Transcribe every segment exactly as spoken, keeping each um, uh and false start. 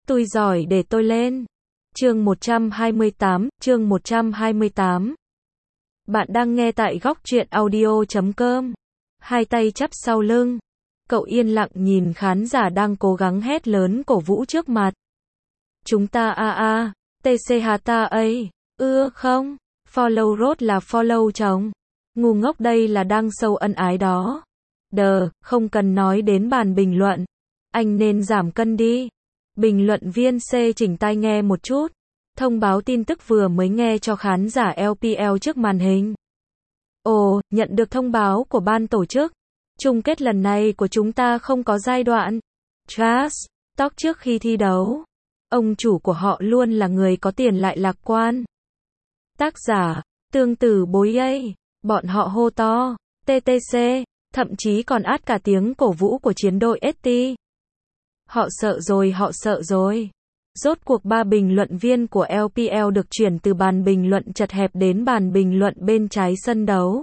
Tui giỏi để tôi lên. Chương một trăm hai mươi tám, chương một trăm hai mươi tám. Bạn đang nghe tại góc truyện audio chấm com. Hai tay chắp sau lưng. Cậu yên lặng nhìn khán giả đang cố gắng hét lớn cổ vũ trước mặt. Chúng ta a a, tê xê hà ta ấy, ưa không? Follow road là follow chồng. Ngu ngốc đây là đang sâu ân ái đó. Đờ, không cần nói đến bàn bình luận. Anh nên giảm cân đi. Bình luận viên C chỉnh tai nghe một chút. Thông báo tin tức vừa mới nghe cho khán giả lờ pê lờ trước màn hình. Ồ, nhận được thông báo của ban tổ chức. Chung kết lần này của chúng ta không có giai đoạn Trash Talk trước khi thi đấu. Ông chủ của họ luôn là người có tiền lại lạc quan. Tác giả, Tương Tử Bối ấy. Bọn họ hô to, tê tê xê, thậm chí còn át cả tiếng cổ vũ của chiến đội ét tê. Họ sợ rồi, họ sợ rồi. Rốt cuộc ba bình luận viên của lờ pê lờ được chuyển từ bàn bình luận chật hẹp đến bàn bình luận bên trái sân đấu.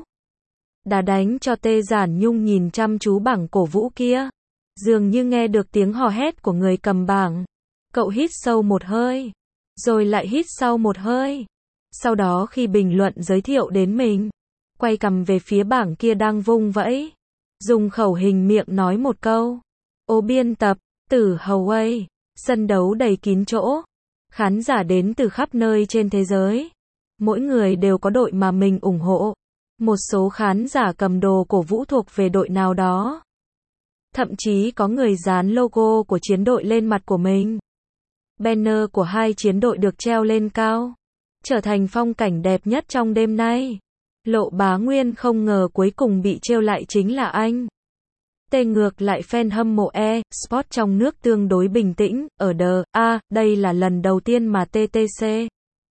Đá đánh cho Tê Giản Nhung nhìn chăm chú bảng cổ vũ kia. Dường như nghe được tiếng hò hét của người cầm bảng. Cậu hít sâu một hơi. Rồi lại hít sau một hơi. Sau đó khi bình luận giới thiệu đến mình, quay cằm về phía bảng kia đang vung vẫy. Dùng khẩu hình miệng nói một câu. Ô biên tập, Tử Hầu ơi. Sân đấu đầy kín chỗ. Khán giả đến từ khắp nơi trên thế giới. Mỗi người đều có đội mà mình ủng hộ. Một số khán giả cầm đồ cổ vũ thuộc về đội nào đó. Thậm chí có người dán logo của chiến đội lên mặt của mình. Banner của hai chiến đội được treo lên cao. Trở thành phong cảnh đẹp nhất trong đêm nay. Lộ Bá Nguyên không ngờ cuối cùng bị trêu lại chính là anh. Tê ngược lại fan hâm mộ e-sport trong nước tương đối bình tĩnh, ở đờ, a, đây là lần đầu tiên mà tê tê xê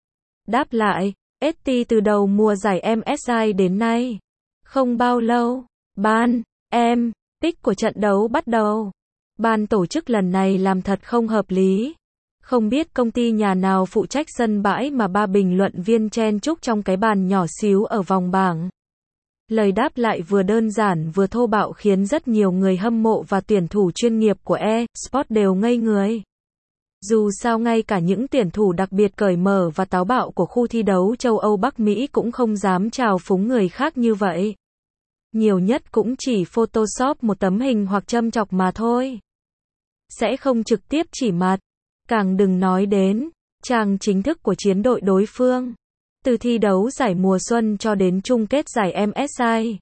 đáp lại, ét tê từ đầu mùa giải em ét i đến nay. Không bao lâu, ban, em, pick của trận đấu bắt đầu. Ban tổ chức lần này làm thật không hợp lý. Không biết công ty nhà nào phụ trách sân bãi mà ba bình luận viên chen chúc trong cái bàn nhỏ xíu ở vòng bảng. Lời đáp lại vừa đơn giản vừa thô bạo khiến rất nhiều người hâm mộ và tuyển thủ chuyên nghiệp của e-sport đều ngây người. Dù sao ngay cả những tuyển thủ đặc biệt cởi mở và táo bạo của khu thi đấu châu Âu Bắc Mỹ cũng không dám trào phúng người khác như vậy. Nhiều nhất cũng chỉ photoshop một tấm hình hoặc châm chọc mà thôi. Sẽ không trực tiếp chỉ mặt. Càng đừng nói đến trang chính thức của chiến đội đối phương. Từ thi đấu giải mùa xuân cho đến chung kết giải em ét i.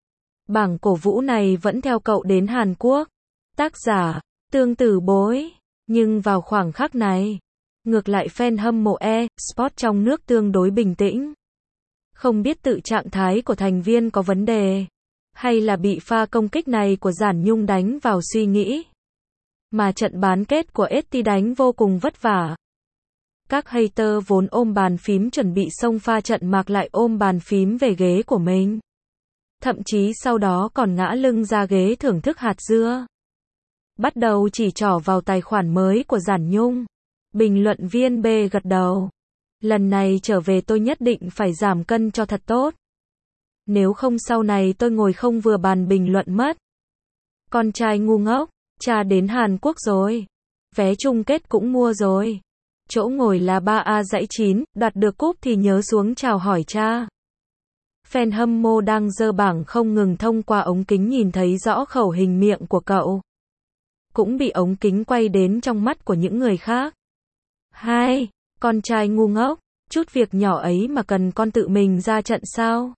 Bảng cổ vũ này vẫn theo cậu đến Hàn Quốc. Tác giả, Tương Tử Bối. Nhưng vào khoảng khắc này, ngược lại fan hâm mộ e-sport trong nước tương đối bình tĩnh. Không biết tự trạng thái của thành viên có vấn đề, hay là bị pha công kích này của Giản Nhung đánh vào suy nghĩ. Mà trận bán kết của ét tê đánh vô cùng vất vả. Các hater vốn ôm bàn phím chuẩn bị xông pha trận mạc lại ôm bàn phím về ghế của mình. Thậm chí sau đó còn ngã lưng ra ghế thưởng thức hạt dưa. Bắt đầu chỉ trỏ vào tài khoản mới của Giản Nhung. Bình luận viên B gật đầu. Lần này trở về tôi nhất định phải giảm cân cho thật tốt. Nếu không sau này tôi ngồi không vừa bàn bình luận mất. Con trai ngu ngốc, cha đến Hàn Quốc rồi. Vé chung kết cũng mua rồi. Chỗ ngồi là ba A dãy chín, đoạt được cúp thì nhớ xuống chào hỏi cha. Fan hâm mộ đang giơ bảng không ngừng thông qua ống kính nhìn thấy rõ khẩu hình miệng của cậu. Cũng bị ống kính quay đến trong mắt của những người khác. Hai, con trai ngu ngốc, chút việc nhỏ ấy mà cần con tự mình ra trận sao?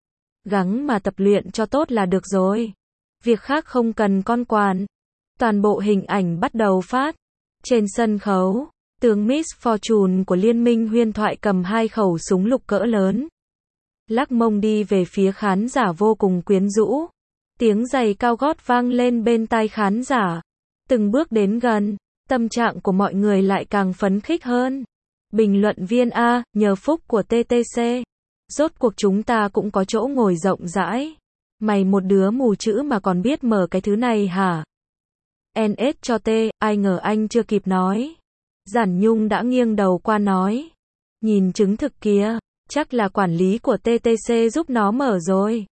Gắng mà tập luyện cho tốt là được rồi. Việc khác không cần con quản. Toàn bộ hình ảnh bắt đầu phát. Trên sân khấu, tướng Miss Fortune của Liên minh huyền thoại cầm hai khẩu súng lục cỡ lớn. Lắc mông đi về phía khán giả vô cùng quyến rũ. Tiếng giày cao gót vang lên bên tai khán giả. Từng bước đến gần, tâm trạng của mọi người lại càng phấn khích hơn. Bình luận viên A, nhờ phúc của tê tê xê. Rốt cuộc chúng ta cũng có chỗ ngồi rộng rãi. Mày một đứa mù chữ mà còn biết mở cái thứ này hả? en ét cho T, ai ngờ anh chưa kịp nói. Giản Nhung đã nghiêng đầu qua nói. Nhìn chứng thực kìa, chắc là quản lý của tê tê xê giúp nó mở rồi.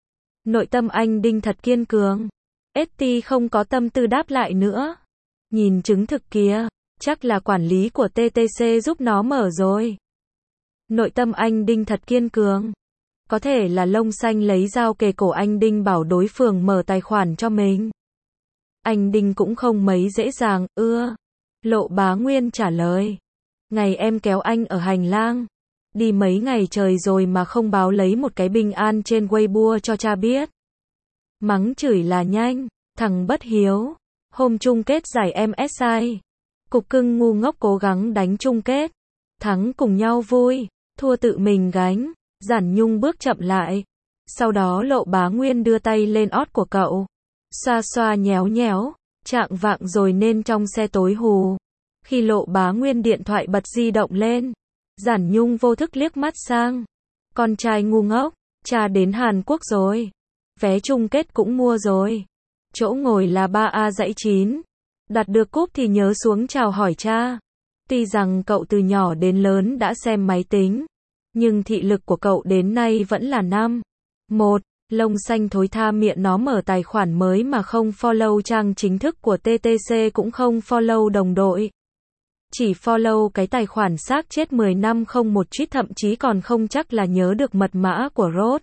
Nội tâm anh Đinh thật kiên cường. ét tê không có tâm tư đáp lại nữa. Nhìn chứng thực kìa, Chắc là quản lý của tê tê xê giúp nó mở rồi. Nội tâm anh Đinh thật kiên cường. Có thể là Lông Xanh lấy dao kề cổ anh Đinh bảo đối phương mở tài khoản cho mình. Anh Đinh cũng không mấy dễ dàng, ưa. Lộ Bá Nguyên trả lời. Ngày em kéo anh ở hành lang. Đi mấy ngày trời rồi mà không báo lấy một cái bình an trên Weibo cho cha biết. Mắng chửi là nhanh, thằng bất hiếu. Hôm chung kết giải em ét i. Cục cưng ngu ngốc cố gắng đánh chung kết. Thắng cùng nhau vui, thua tự mình gánh. Giản Nhung bước chậm lại. Sau đó Lộ Bá Nguyên đưa tay lên ót của cậu. Xoa xoa nhéo nhéo. Chạng vạng rồi nên trong xe tối hù. Khi Lộ Bá Nguyên điện thoại bật di động lên, Giản Nhung vô thức liếc mắt sang. Con trai ngu ngốc, cha đến Hàn Quốc rồi. Vé chung kết cũng mua rồi. Chỗ ngồi là ba A dãy chín. Đặt được cúp thì nhớ xuống chào hỏi cha. Tuy rằng cậu từ nhỏ đến lớn đã xem máy tính, nhưng thị lực của cậu đến nay vẫn là năm. Một, Lông Xanh thối tha miệng nó mở tài khoản mới mà không follow trang chính thức của tê tê xê cũng không follow đồng đội. Chỉ follow cái tài khoản xác chết mười năm không một tweet thậm chí còn không chắc là nhớ được mật mã của Rốt.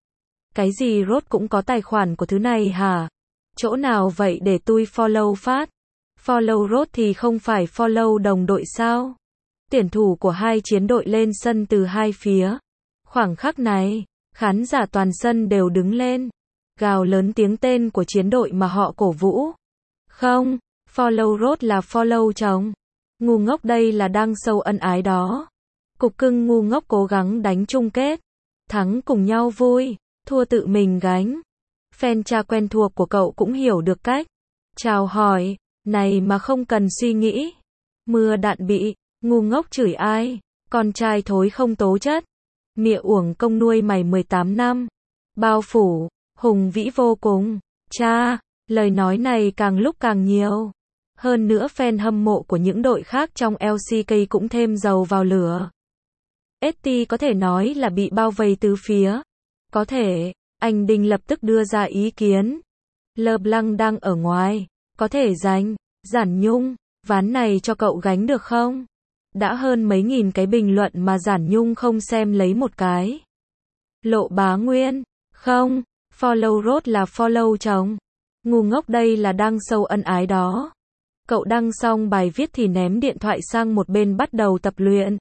Cái gì Rốt cũng có tài khoản của thứ này hả? Chỗ nào vậy để tôi follow phát? Follow Rốt thì không phải follow đồng đội sao? Tuyển thủ của hai chiến đội lên sân từ hai phía. Khoảng khắc này, khán giả toàn sân đều đứng lên, gào lớn tiếng tên của chiến đội mà họ cổ vũ. Không, follow Rốt là follow chồng. Ngu ngốc đây là đang sâu ân ái đó. Cục cưng ngu ngốc cố gắng đánh chung kết. Thắng cùng nhau vui, thua tự mình gánh. Fan cha quen thuộc của cậu cũng hiểu được cách chào hỏi này mà không cần suy nghĩ. Mưa đạn bị, ngu ngốc chửi ai, con trai thối không tố chất. Mịa uổng công nuôi mày mười tám năm. Bao phủ, hùng vĩ vô cùng. Cha, lời nói này càng lúc càng nhiều. Hơn nữa fan hâm mộ của những đội khác trong lờ xê ca cũng thêm dầu vào lửa. ét tê có thể nói là bị bao vây từ phía. Có thể, anh Đinh lập tức đưa ra ý kiến. LeBlanc đang ở ngoài, có thể dành, Giản Nhung, ván này cho cậu gánh được không? Đã hơn mấy nghìn cái bình luận mà Giản Nhung không xem lấy một cái. Lộ Bá Nguyên, không, follow Rốt là follow chồng. Ngu ngốc đây là đang sâu ân ái đó. Cậu đăng xong bài viết thì ném điện thoại sang một bên bắt đầu tập luyện.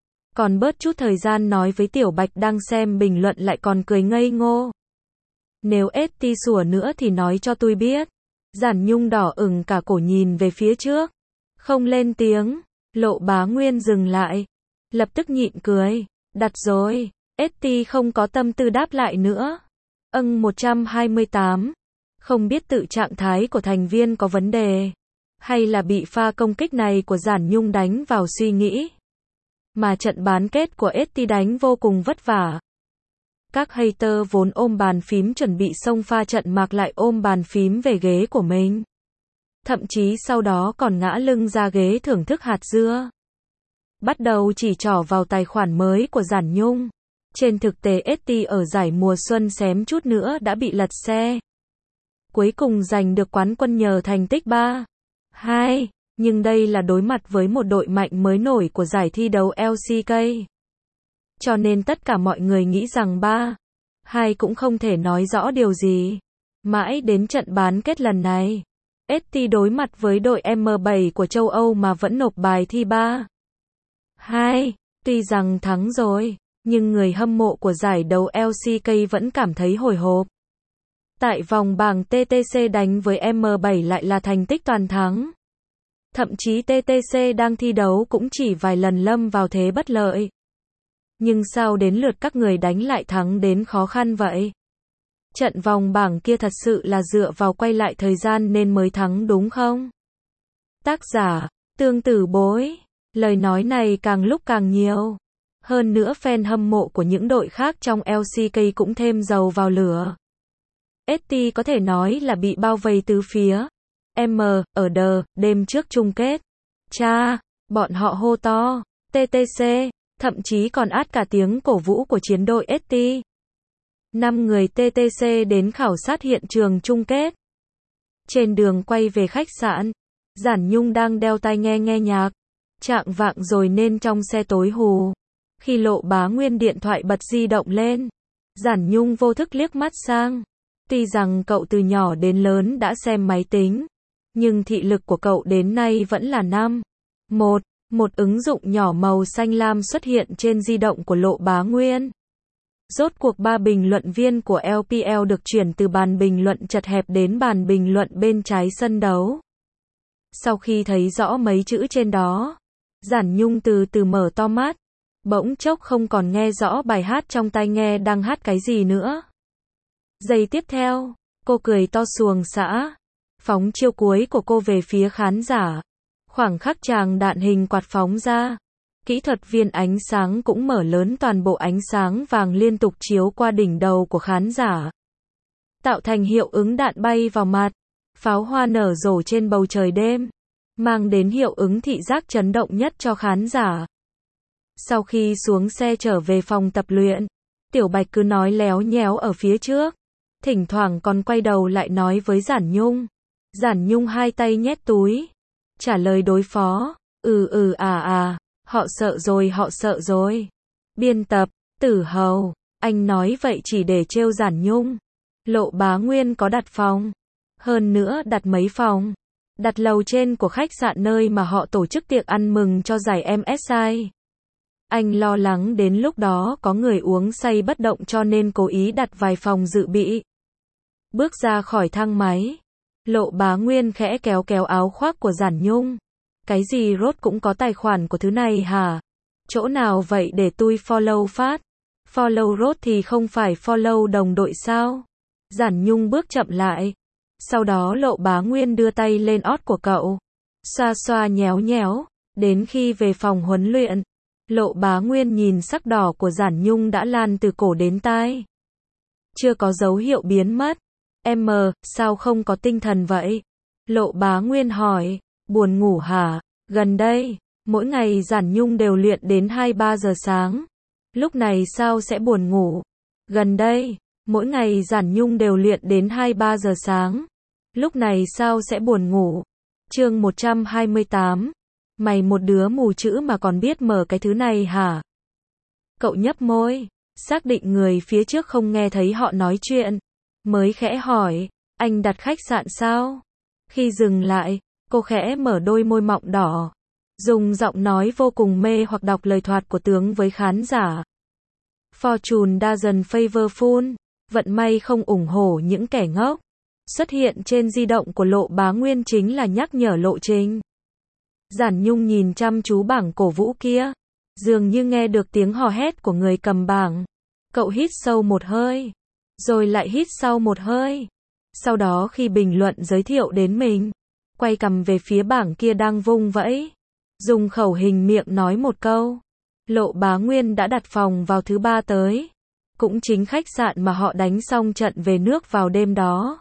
Còn bớt chút thời gian nói với Tiểu Bạch đang xem bình luận lại còn cười ngây ngô. Nếu ét tê sủa nữa thì nói cho tôi biết. Giản Nhung đỏ ửng cả cổ nhìn về phía trước. Không lên tiếng. Lộ Bá Nguyên dừng lại. Lập tức nhịn cười. Đặt rồi. ét tê không có tâm tư đáp lại nữa. Âng một trăm hai mươi tám. Không biết tự trạng thái của thành viên có vấn đề. Hay là bị pha công kích này của Giản Nhung đánh vào suy nghĩ. Mà trận bán kết của ét tê đánh vô cùng vất vả. Các hater vốn ôm bàn phím chuẩn bị xông pha trận mạc lại ôm bàn phím về ghế của mình. Thậm chí sau đó còn ngã lưng ra ghế thưởng thức hạt dưa. Bắt đầu chỉ trỏ vào tài khoản mới của Giản Nhung. Trên thực tế ét tê ở giải mùa xuân xém chút nữa đã bị lật xe. Cuối cùng giành được quán quân nhờ thành tích ba hai. Nhưng đây là đối mặt với một đội mạnh mới nổi của giải thi đấu lờ xê ca. Cho nên tất cả mọi người nghĩ rằng ba hai cũng không thể nói rõ điều gì. Mãi đến trận bán kết lần này, ét tê đối mặt với đội em bảy của châu Âu mà vẫn nộp bài thi ba hai. Tuy rằng thắng rồi, nhưng người hâm mộ của giải đấu lờ xê ca vẫn cảm thấy hồi hộp. Tại vòng bảng tê tê xê đánh với em bảy lại là thành tích toàn thắng. Thậm chí tê tê xê đang thi đấu cũng chỉ vài lần lâm vào thế bất lợi. Nhưng sao đến lượt các người đánh lại thắng đến khó khăn vậy? Trận vòng bảng kia thật sự là dựa vào quay lại thời gian nên mới thắng đúng không? Tác giả, Tương Tử Bối. Lời nói này càng lúc càng nhiều. Hơn nữa fan hâm mộ của những đội khác trong lờ xê ca cũng thêm dầu vào lửa. ét tê có thể nói là bị bao vây từ phía. M, ở đờ, đêm trước chung kết. Cha, bọn họ hô to, tê tê xê, thậm chí còn át cả tiếng cổ vũ của chiến đội ét tê. Năm người tê tê xê đến khảo sát hiện trường chung kết. Trên đường quay về khách sạn, Giản Nhung đang đeo tai nghe nghe nhạc. Chạng vạng rồi nên trong xe tối hù. Khi Lộ Bá Nguyên điện thoại bật di động lên, Giản Nhung vô thức liếc mắt sang. Tuy rằng cậu từ nhỏ đến lớn đã xem máy tính, nhưng thị lực của cậu đến nay vẫn là năm. Một, một ứng dụng nhỏ màu xanh lam xuất hiện trên di động của Lộ Bá Nguyên. Rốt cuộc ba bình luận viên của lờ pê lờ được chuyển từ bàn bình luận chật hẹp đến bàn bình luận bên trái sân đấu. Sau khi thấy rõ mấy chữ trên đó, Giản Nhung từ từ mở to mắt, bỗng chốc không còn nghe rõ bài hát trong tai nghe đang hát cái gì nữa. Giây tiếp theo, cô cười to xuồng xã, phóng chiêu cuối của cô về phía khán giả. Khoảng khắc chàng đạn hình quạt phóng ra, kỹ thuật viên ánh sáng cũng mở lớn toàn bộ ánh sáng vàng liên tục chiếu qua đỉnh đầu của khán giả, tạo thành hiệu ứng đạn bay vào mặt, pháo hoa nở rộ trên bầu trời đêm, mang đến hiệu ứng thị giác chấn động nhất cho khán giả. Sau khi xuống xe trở về phòng tập luyện, Tiểu Bạch cứ nói léo nhéo ở phía trước, thỉnh thoảng còn quay đầu lại nói với Giản Nhung. Giản Nhung hai tay nhét túi, trả lời đối phó, ừ ừ à à, họ sợ rồi họ sợ rồi. Biên tập, Tử Hầu, anh nói vậy chỉ để trêu Giản Nhung. Lộ Bá Nguyên có đặt phòng, hơn nữa đặt mấy phòng, đặt lầu trên của khách sạn nơi mà họ tổ chức tiệc ăn mừng cho giải em ét i. Anh lo lắng đến lúc đó có người uống say bất động cho nên cố ý đặt vài phòng dự bị. Bước ra khỏi thang máy, Lộ Bá Nguyên khẽ kéo kéo áo khoác của Giản Nhung. Cái gì rốt cũng có tài khoản của thứ này hả? Chỗ nào vậy để tôi follow phát? Follow rốt thì không phải follow đồng đội sao? Giản Nhung bước chậm lại. Sau đó Lộ Bá Nguyên đưa tay lên ót của cậu, xoa xoa nhéo nhéo, đến khi về phòng huấn luyện, Lộ Bá Nguyên nhìn sắc đỏ của Giản Nhung đã lan từ cổ đến tai. Chưa có dấu hiệu biến mất. Em, sao không có tinh thần vậy? Lộ Bá Nguyên hỏi, buồn ngủ hả? Gần đây, mỗi ngày Giản Nhung đều luyện đến hai ba giờ sáng. Lúc này sao sẽ buồn ngủ? Gần đây, mỗi ngày Giản Nhung đều luyện đến hai ba giờ sáng. Lúc này sao sẽ buồn ngủ? Chương một trăm hai mươi tám. Mày một đứa mù chữ mà còn biết mở cái thứ này hả? Cậu nhấp môi, xác định người phía trước không nghe thấy họ nói chuyện, mới khẽ hỏi, anh đặt khách sạn sao? Khi dừng lại, cô khẽ mở đôi môi mọng đỏ, dùng giọng nói vô cùng mê hoặc đọc lời thoại của tướng với khán giả. Fortune doesn't favor fools, vận may không ủng hộ những kẻ ngốc. Xuất hiện trên di động của Lộ Bá Nguyên chính là nhắc nhở lộ trình. Giản Nhung nhìn chăm chú bảng cổ vũ kia, dường như nghe được tiếng hò hét của người cầm bảng. Cậu hít sâu một hơi, rồi lại hít sâu một hơi. Sau đó khi bình luận giới thiệu đến mình, quay cằm về phía bảng kia đang vung vẫy, dùng khẩu hình miệng nói một câu. Lộ Bá Nguyên đã đặt phòng vào thứ ba tới, cũng chính khách sạn mà họ đánh xong trận về nước vào đêm đó.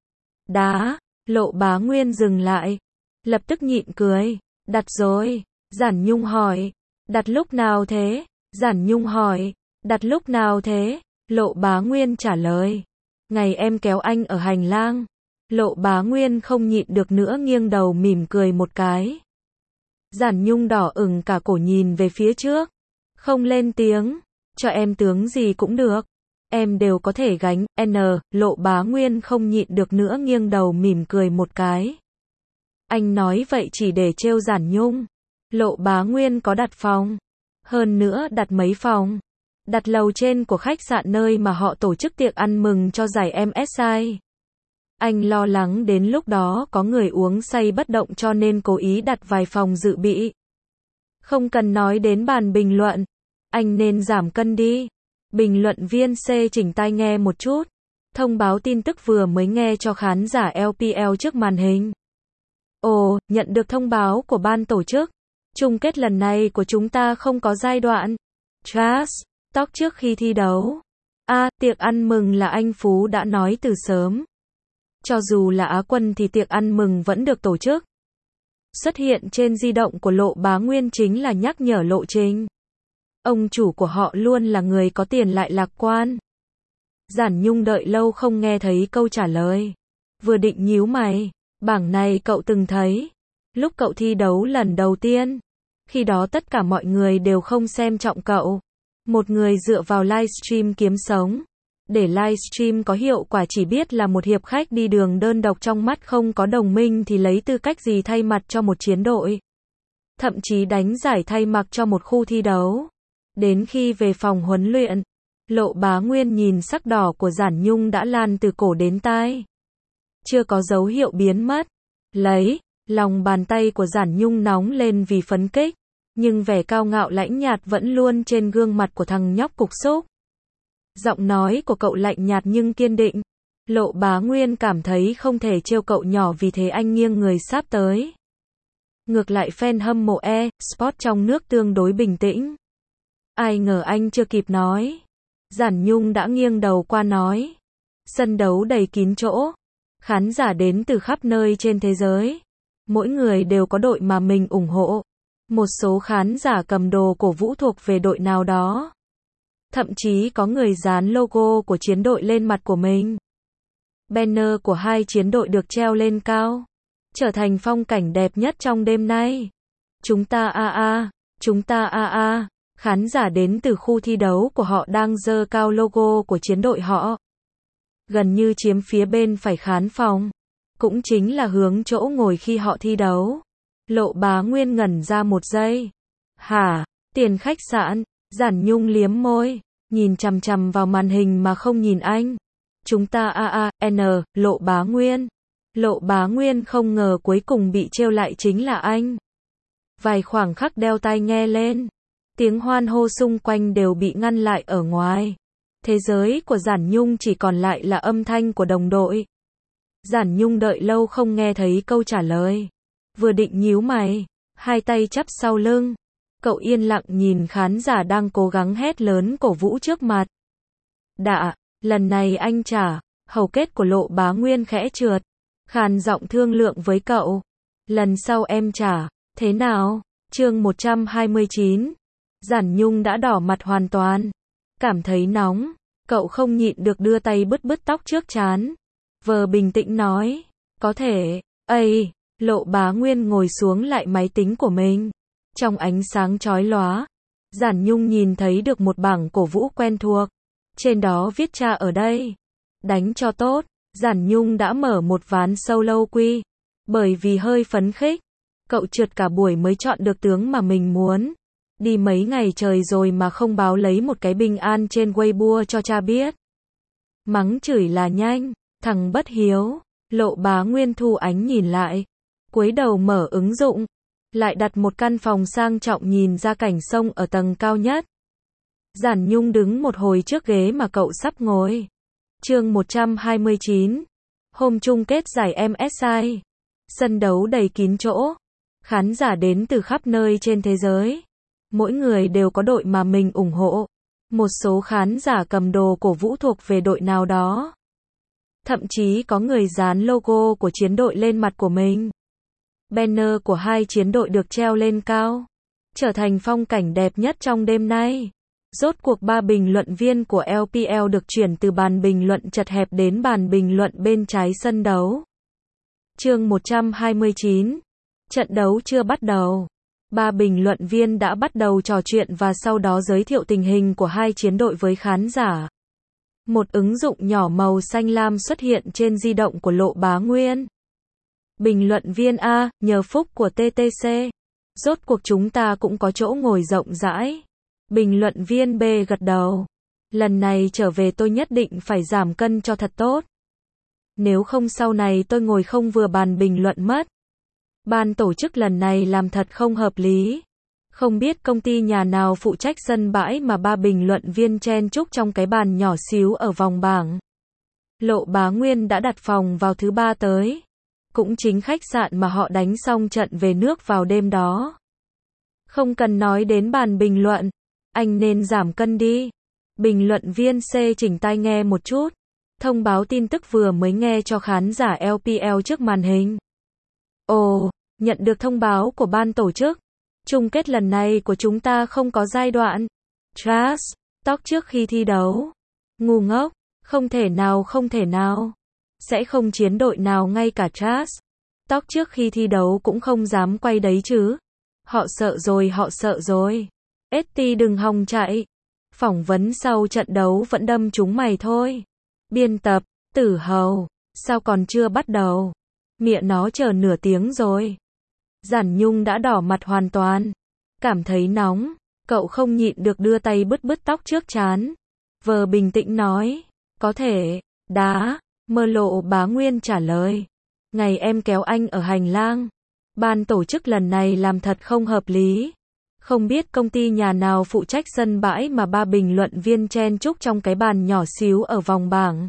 Đá, Lộ Bá Nguyên dừng lại, lập tức nhịn cười. Đặt rồi. Giản Nhung hỏi, đặt lúc nào thế? Giản Nhung hỏi, đặt lúc nào thế? Lộ Bá Nguyên trả lời, ngày em kéo anh ở hành lang. Lộ Bá Nguyên không nhịn được nữa nghiêng đầu mỉm cười một cái. Giản Nhung đỏ ửng cả cổ nhìn về phía trước, không lên tiếng, cho em tướng gì cũng được, em đều có thể gánh. N. Lộ Bá Nguyên không nhịn được nữa nghiêng đầu mỉm cười một cái. Anh nói vậy chỉ để trêu Giản Nhung. Lộ Bá Nguyên có đặt phòng, hơn nữa đặt mấy phòng, đặt lầu trên của khách sạn nơi mà họ tổ chức tiệc ăn mừng cho giải em ét i. Anh lo lắng đến lúc đó có người uống say bất động cho nên cố ý đặt vài phòng dự bị. Không cần nói đến bàn bình luận, anh nên giảm cân đi. Bình luận viên C chỉnh tai nghe một chút, thông báo tin tức vừa mới nghe cho khán giả lờ pê lờ trước màn hình. Ồ, nhận được thông báo của ban tổ chức. Chung kết lần này của chúng ta không có giai đoạn Trash Talk trước khi thi đấu. A, à, tiệc ăn mừng là anh Phú đã nói từ sớm. Cho dù là Á quân thì tiệc ăn mừng vẫn được tổ chức. Xuất hiện trên di động của Lộ Bá Nguyên chính là nhắc nhở lộ trình. Ông chủ của họ luôn là người có tiền lại lạc quan. Giản Nhung đợi lâu không nghe thấy câu trả lời. Vừa định nhíu mày, bảng này cậu từng thấy. Lúc cậu thi đấu lần đầu tiên, khi đó tất cả mọi người đều không xem trọng cậu. Một người dựa vào livestream kiếm sống. Để livestream có hiệu quả chỉ biết là một hiệp khách đi đường đơn độc trong mắt không có đồng minh thì lấy tư cách gì thay mặt cho một chiến đội. Thậm chí đánh giải thay mặt cho một khu thi đấu. Đến khi về phòng huấn luyện, Lộ Bá Nguyên nhìn sắc đỏ của Giản Nhung đã lan từ cổ đến tai. Chưa có dấu hiệu biến mất. Lấy, lòng bàn tay của Giản Nhung nóng lên vì phấn kích. Nhưng vẻ cao ngạo lãnh nhạt vẫn luôn trên gương mặt của thằng nhóc cục xúc. Giọng nói của cậu lạnh nhạt nhưng kiên định. Lộ Bá Nguyên cảm thấy không thể trêu cậu nhỏ vì thế anh nghiêng người sáp tới. Ngược lại fan hâm mộ e-sport trong nước tương đối bình tĩnh. Ai ngờ anh chưa kịp nói. Giản Nhung đã nghiêng đầu qua nói. Sân đấu đầy kín chỗ. Khán giả đến từ khắp nơi trên thế giới. Mỗi người đều có đội mà mình ủng hộ. Một số khán giả cầm đồ cổ vũ thuộc về đội nào đó. Thậm chí có người dán logo của chiến đội lên mặt của mình. Banner của hai chiến đội được treo lên cao. Trở thành phong cảnh đẹp nhất trong đêm nay. Chúng ta a a, chúng ta a a. Khán giả đến từ khu thi đấu của họ đang giơ cao logo của chiến đội họ. Gần như chiếm phía bên phải khán phòng. Cũng chính là hướng chỗ ngồi khi họ thi đấu. Lộ Bá Nguyên ngẩn ra một giây. Hả? Tiền khách sạn? Giản Nhung liếm môi, nhìn chằm chằm vào màn hình mà không nhìn anh. Chúng ta a a, n, Lộ Bá Nguyên. Lộ Bá Nguyên không ngờ cuối cùng bị trêu lại chính là anh. Vài khoảng khắc đeo tai nghe lên. Tiếng hoan hô xung quanh đều bị ngăn lại ở ngoài. Thế giới của Giản Nhung chỉ còn lại là âm thanh của đồng đội. Giản Nhung đợi lâu không nghe thấy câu trả lời. Vừa định nhíu mày, hai tay chắp sau lưng. Cậu yên lặng nhìn khán giả đang cố gắng hét lớn cổ vũ trước mặt. Đạ, lần này anh trả. Hầu kết của Lộ Bá Nguyên khẽ trượt. Khàn giọng thương lượng với cậu. Lần sau em trả. Thế nào? Chương một trăm hai mươi chín. Giản Nhung đã đỏ mặt hoàn toàn. Cảm thấy nóng. Cậu không nhịn được đưa tay bứt bứt tóc trước trán. Vờ bình tĩnh nói. Có thể. Ây. Lộ Bá Nguyên ngồi xuống lại máy tính của mình. Trong ánh sáng chói lóa, Giản Nhung nhìn thấy được một bảng cổ vũ quen thuộc. Trên đó viết cha ở đây. Đánh cho tốt. Giản Nhung đã mở một ván solo quy. Bởi vì hơi phấn khích, cậu trượt cả buổi mới chọn được tướng mà mình muốn. Đi mấy ngày trời rồi mà không báo lấy một cái bình an trên Weibo cho cha biết. Mắng chửi là nhanh, thằng bất hiếu. Lộ Bá Nguyên thu ánh nhìn lại. Cúi đầu mở ứng dụng. Lại đặt một căn phòng sang trọng nhìn ra cảnh sông ở tầng cao nhất. Giản Nhung đứng một hồi trước ghế mà cậu sắp ngồi. Chương một trăm hai mươi chín. Hôm chung kết giải em ét i. Sân đấu đầy kín chỗ. Khán giả đến từ khắp nơi trên thế giới. Mỗi người đều có đội mà mình ủng hộ. Một số khán giả cầm đồ cổ vũ thuộc về đội nào đó. Thậm chí có người dán logo của chiến đội lên mặt của mình. Banner của hai chiến đội được treo lên cao. Trở thành phong cảnh đẹp nhất trong đêm nay. Rốt cuộc ba bình luận viên của lờ pê lờ được chuyển từ bàn bình luận chật hẹp đến bàn bình luận bên trái sân đấu. Chương một trăm hai mươi chín. Trận đấu chưa bắt đầu. Ba bình luận viên đã bắt đầu trò chuyện và sau đó giới thiệu tình hình của hai chiến đội với khán giả. Một ứng dụng nhỏ màu xanh lam xuất hiện trên di động của Lộ Bá Nguyên. Bình luận viên A, nhờ phúc của tê tê xê. Rốt cuộc chúng ta cũng có chỗ ngồi rộng rãi. Bình luận viên B gật đầu. Lần này trở về tôi nhất định phải giảm cân cho thật tốt. Nếu không sau này tôi ngồi không vừa bàn bình luận mất. Ban tổ chức lần này làm thật không hợp lý. Không biết công ty nhà nào phụ trách sân bãi mà ba bình luận viên chen chúc trong cái bàn nhỏ xíu ở vòng bảng. Lộ Bá Nguyên đã đặt phòng vào thứ ba tới. Cũng chính khách sạn mà họ đánh xong trận về nước vào đêm đó. Không cần nói đến bàn bình luận. Anh nên giảm cân đi. Bình luận viên C chỉnh tai nghe một chút. Thông báo tin tức vừa mới nghe cho khán giả lờ pê lờ trước màn hình. Ồ, nhận được thông báo của ban tổ chức. Chung kết lần này của chúng ta không có giai đoạn Trash Talk trước khi thi đấu. Ngu ngốc, không thể nào không thể nào. Sẽ không chiến đội nào ngay cả Trash Tóc trước khi thi đấu cũng không dám quay đấy chứ. Họ sợ rồi, họ sợ rồi. ét tê đừng hòng chạy. Phỏng vấn sau trận đấu vẫn đâm trúng mày thôi. Biên tập, Tử Hầu, sao còn chưa bắt đầu? Mẹ nó chờ nửa tiếng rồi. Giản Nhung đã đỏ mặt hoàn toàn. Cảm thấy nóng, cậu không nhịn được đưa tay bứt bứt tóc trước trán. Vờ bình tĩnh nói, có thể, đá, Mơ Lộ Bá Nguyên trả lời. Ngày em kéo anh ở hành lang. Ban tổ chức lần này làm thật không hợp lý. Không biết công ty nhà nào phụ trách sân bãi mà ba bình luận viên chen chúc trong cái bàn nhỏ xíu ở vòng bảng.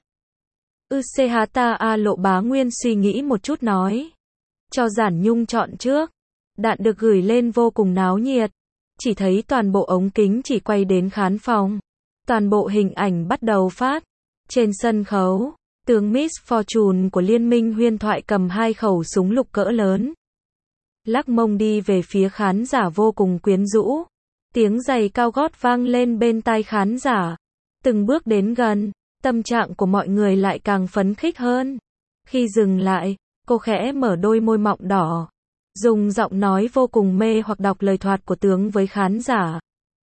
Uchihata Lộ Bá Nguyên suy nghĩ một chút nói. Cho Giản Nhung chọn trước. Đạn được gửi lên vô cùng náo nhiệt. Chỉ thấy toàn bộ ống kính chỉ quay đến khán phòng. Toàn bộ hình ảnh bắt đầu phát. Trên sân khấu, tướng Miss Fortune của Liên minh huyền thoại cầm hai khẩu súng lục cỡ lớn. Lắc mông đi về phía khán giả vô cùng quyến rũ. Tiếng giày cao gót vang lên bên tai khán giả. Từng bước đến gần, tâm trạng của mọi người lại càng phấn khích hơn. Khi dừng lại, cô khẽ mở đôi môi mọng đỏ. Dùng giọng nói vô cùng mê hoặc đọc lời thoại của tướng với khán giả.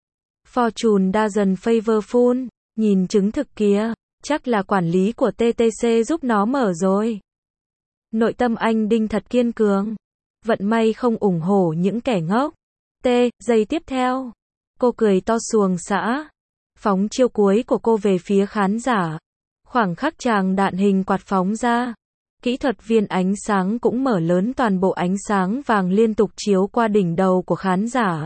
Fortune doesn't favorful, nhìn chứng thực kia, chắc là quản lý của tê tê xê giúp nó mở rồi. Nội tâm anh Đinh thật kiên cường. Vận may không ủng hộ những kẻ ngốc. T, giây tiếp theo. Cô cười to xuồng xã. Phóng chiêu cuối của cô về phía khán giả. Khoảng khắc chàng đạn hình quạt phóng ra. Kỹ thuật viên ánh sáng cũng mở lớn toàn bộ ánh sáng vàng liên tục chiếu qua đỉnh đầu của khán giả.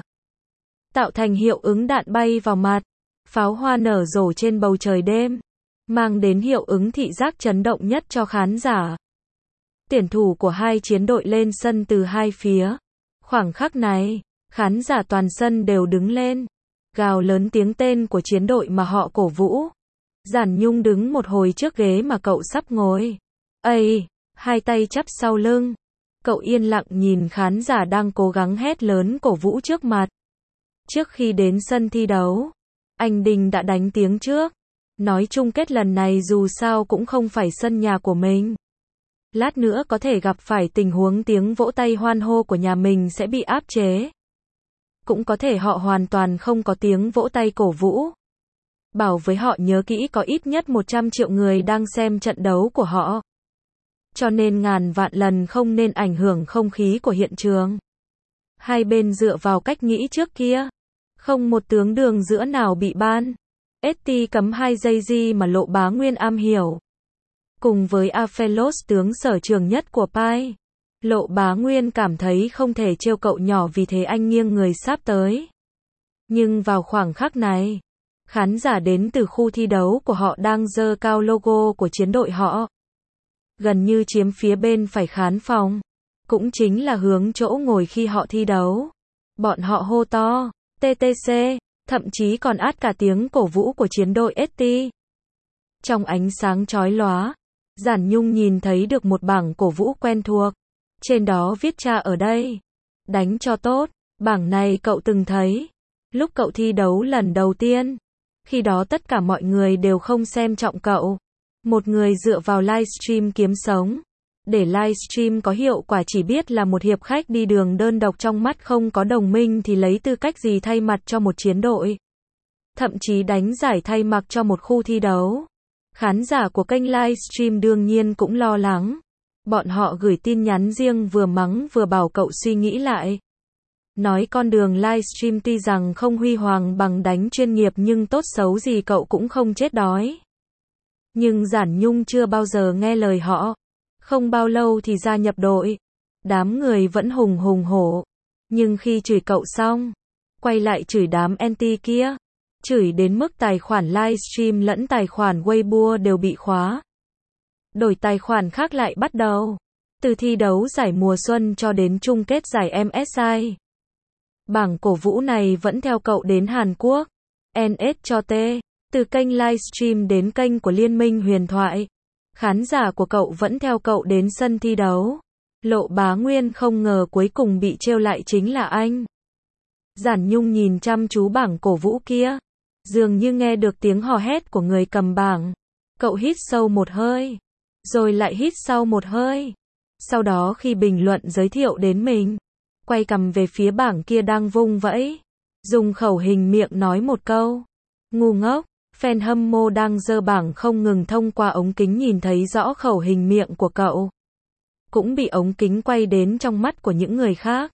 Tạo thành hiệu ứng đạn bay vào mặt. Pháo hoa nở rộ trên bầu trời đêm. Mang đến hiệu ứng thị giác chấn động nhất cho khán giả. Tuyển thủ của hai chiến đội lên sân từ hai phía. Khoảng khắc này, khán giả toàn sân đều đứng lên. Gào lớn tiếng tên của chiến đội mà họ cổ vũ. Giản Nhung đứng một hồi trước ghế mà cậu sắp ngồi. Ây, hai tay chắp sau lưng. Cậu yên lặng nhìn khán giả đang cố gắng hét lớn cổ vũ trước mặt. Trước khi đến sân thi đấu, anh Đinh đã đánh tiếng trước. Nói chung kết lần này dù sao cũng không phải sân nhà của mình. Lát nữa có thể gặp phải tình huống tiếng vỗ tay hoan hô của nhà mình sẽ bị áp chế. Cũng có thể họ hoàn toàn không có tiếng vỗ tay cổ vũ. Bảo với họ nhớ kỹ có ít nhất một trăm triệu người đang xem trận đấu của họ. Cho nên ngàn vạn lần không nên ảnh hưởng không khí của hiện trường. Hai bên dựa vào cách nghĩ trước kia. Không một tướng đường giữa nào bị ban. ét tê cấm hai giây gì mà Lộ Bá Nguyên am hiểu. Cùng với Aphelos tướng sở trường nhất của Pai, Lộ Bá Nguyên cảm thấy không thể trêu cậu nhỏ vì thế anh nghiêng người sáp tới. Nhưng vào khoảng khắc này, khán giả đến từ khu thi đấu của họ đang giơ cao logo của chiến đội họ. Gần như chiếm phía bên phải khán phòng. Cũng chính là hướng chỗ ngồi khi họ thi đấu. Bọn họ hô to, tê tê xê, thậm chí còn át cả tiếng cổ vũ của chiến đội ét tê. Trong ánh sáng chói lóa, Giản Nhung nhìn thấy được một bảng cổ vũ quen thuộc. Trên đó viết cha ở đây. Đánh cho tốt. Bảng này cậu từng thấy. Lúc cậu thi đấu lần đầu tiên. Khi đó tất cả mọi người đều không xem trọng cậu. Một người dựa vào livestream kiếm sống. Để livestream có hiệu quả chỉ biết là một hiệp khách đi đường đơn độc trong mắt không có đồng minh thì lấy tư cách gì thay mặt cho một chiến đội. Thậm chí đánh giải thay mặt cho một khu thi đấu. Khán giả của kênh livestream đương nhiên cũng lo lắng. Bọn họ gửi tin nhắn riêng vừa mắng vừa bảo cậu suy nghĩ lại. Nói con đường livestream tuy rằng không huy hoàng bằng đánh chuyên nghiệp nhưng tốt xấu gì cậu cũng không chết đói. Nhưng Giản Nhung chưa bao giờ nghe lời họ. Không bao lâu thì gia nhập đội. Đám người vẫn hùng hùng hổ. Nhưng khi chửi cậu xong, quay lại chửi đám anti kia. Chửi đến mức tài khoản livestream lẫn tài khoản Weibo đều bị khóa. Đổi tài khoản khác lại bắt đầu. Từ thi đấu giải mùa xuân cho đến chung kết giải em ét i. Bảng cổ vũ này vẫn theo cậu đến Hàn Quốc. en ét cho T. Từ kênh livestream đến kênh của Liên minh huyền thoại. Khán giả của cậu vẫn theo cậu đến sân thi đấu. Lộ Bá Nguyên không ngờ cuối cùng bị trêu lại chính là anh. Giản Nhung nhìn chăm chú bảng cổ vũ kia. Dường như nghe được tiếng hò hét của người cầm bảng. Cậu hít sâu một hơi. Rồi lại hít sau một hơi. Sau đó khi bình luận giới thiệu đến mình, quay cằm về phía bảng kia đang vung vẫy, dùng khẩu hình miệng nói một câu. Ngu ngốc, fan hâm mộ đang giơ bảng không ngừng thông qua ống kính nhìn thấy rõ khẩu hình miệng của cậu. Cũng bị ống kính quay đến trong mắt của những người khác.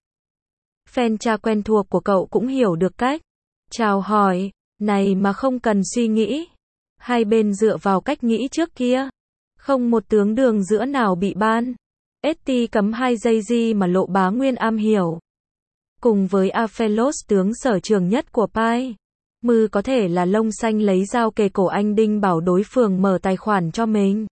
Fan cha quen thuộc của cậu cũng hiểu được cách chào hỏi này mà không cần suy nghĩ. Hai bên dựa vào cách nghĩ trước kia. Không một tướng đường giữa nào bị ban. ét tê cấm hai giây gì mà Lộ Bá Nguyên am hiểu. Cùng với Aphelos tướng sở trường nhất của Pai. Mư có thể là lông xanh lấy dao kề cổ anh Đinh bảo đối phương mở tài khoản cho mình.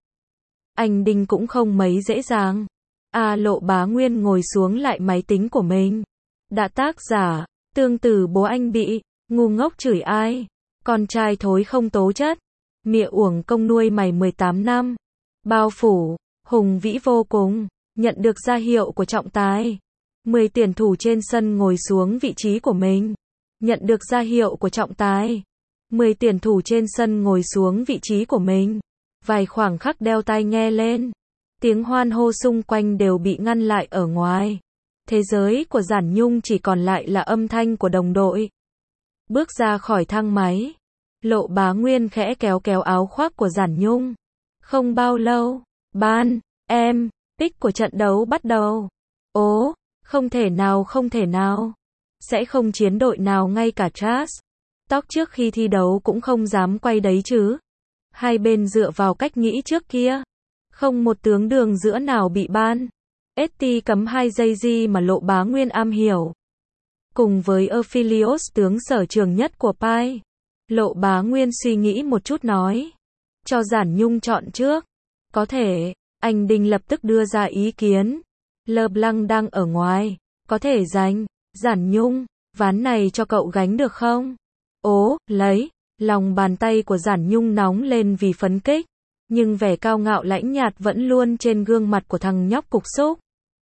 Anh Đinh cũng không mấy dễ dàng. À Lộ Bá Nguyên ngồi xuống lại máy tính của mình. Đã tác giả, tương tự bố anh bị, ngu ngốc chửi ai. Con trai thối không tố chất. Mẹ uổng công nuôi mày mười tám năm. Bao phủ, hùng vĩ vô cùng, nhận được ra hiệu của trọng tài. mười tuyển thủ trên sân ngồi xuống vị trí của mình. Nhận được ra hiệu của trọng tài. mười tuyển thủ trên sân ngồi xuống vị trí của mình. Vài khoảng khắc đeo tai nghe lên. Tiếng hoan hô xung quanh đều bị ngăn lại ở ngoài. Thế giới của Giản Nhung chỉ còn lại là âm thanh của đồng đội. Bước ra khỏi thang máy. Lộ Bá Nguyên khẽ kéo kéo áo khoác của Giản Nhung. Không bao lâu, ban, em, pick của trận đấu bắt đầu. Ố, không thể nào không thể nào. Sẽ không chiến đội nào ngay cả Trust. Tóc trước khi thi đấu cũng không dám quay đấy chứ. Hai bên dựa vào cách nghĩ trước kia. Không một tướng đường giữa nào bị ban. ét tê cấm hai giây gì mà Lộ Bá Nguyên am hiểu. Cùng với Aphelos tướng sở trường nhất của Pai. Lộ Bá Nguyên suy nghĩ một chút nói. Cho Giản Nhung chọn trước. Có thể, anh Đinh lập tức đưa ra ý kiến. LeBlanc đang ở ngoài. Có thể dành, Giản Nhung, ván này cho cậu gánh được không? Ố, lấy. Lòng bàn tay của Giản Nhung nóng lên vì phấn kích. Nhưng vẻ cao ngạo lãnh nhạt vẫn luôn trên gương mặt của thằng nhóc cục xúc.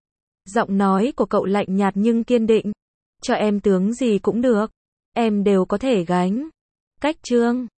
Giọng nói của cậu lạnh nhạt nhưng kiên định. Cho em tướng gì cũng được. Em đều có thể gánh. Cách trương.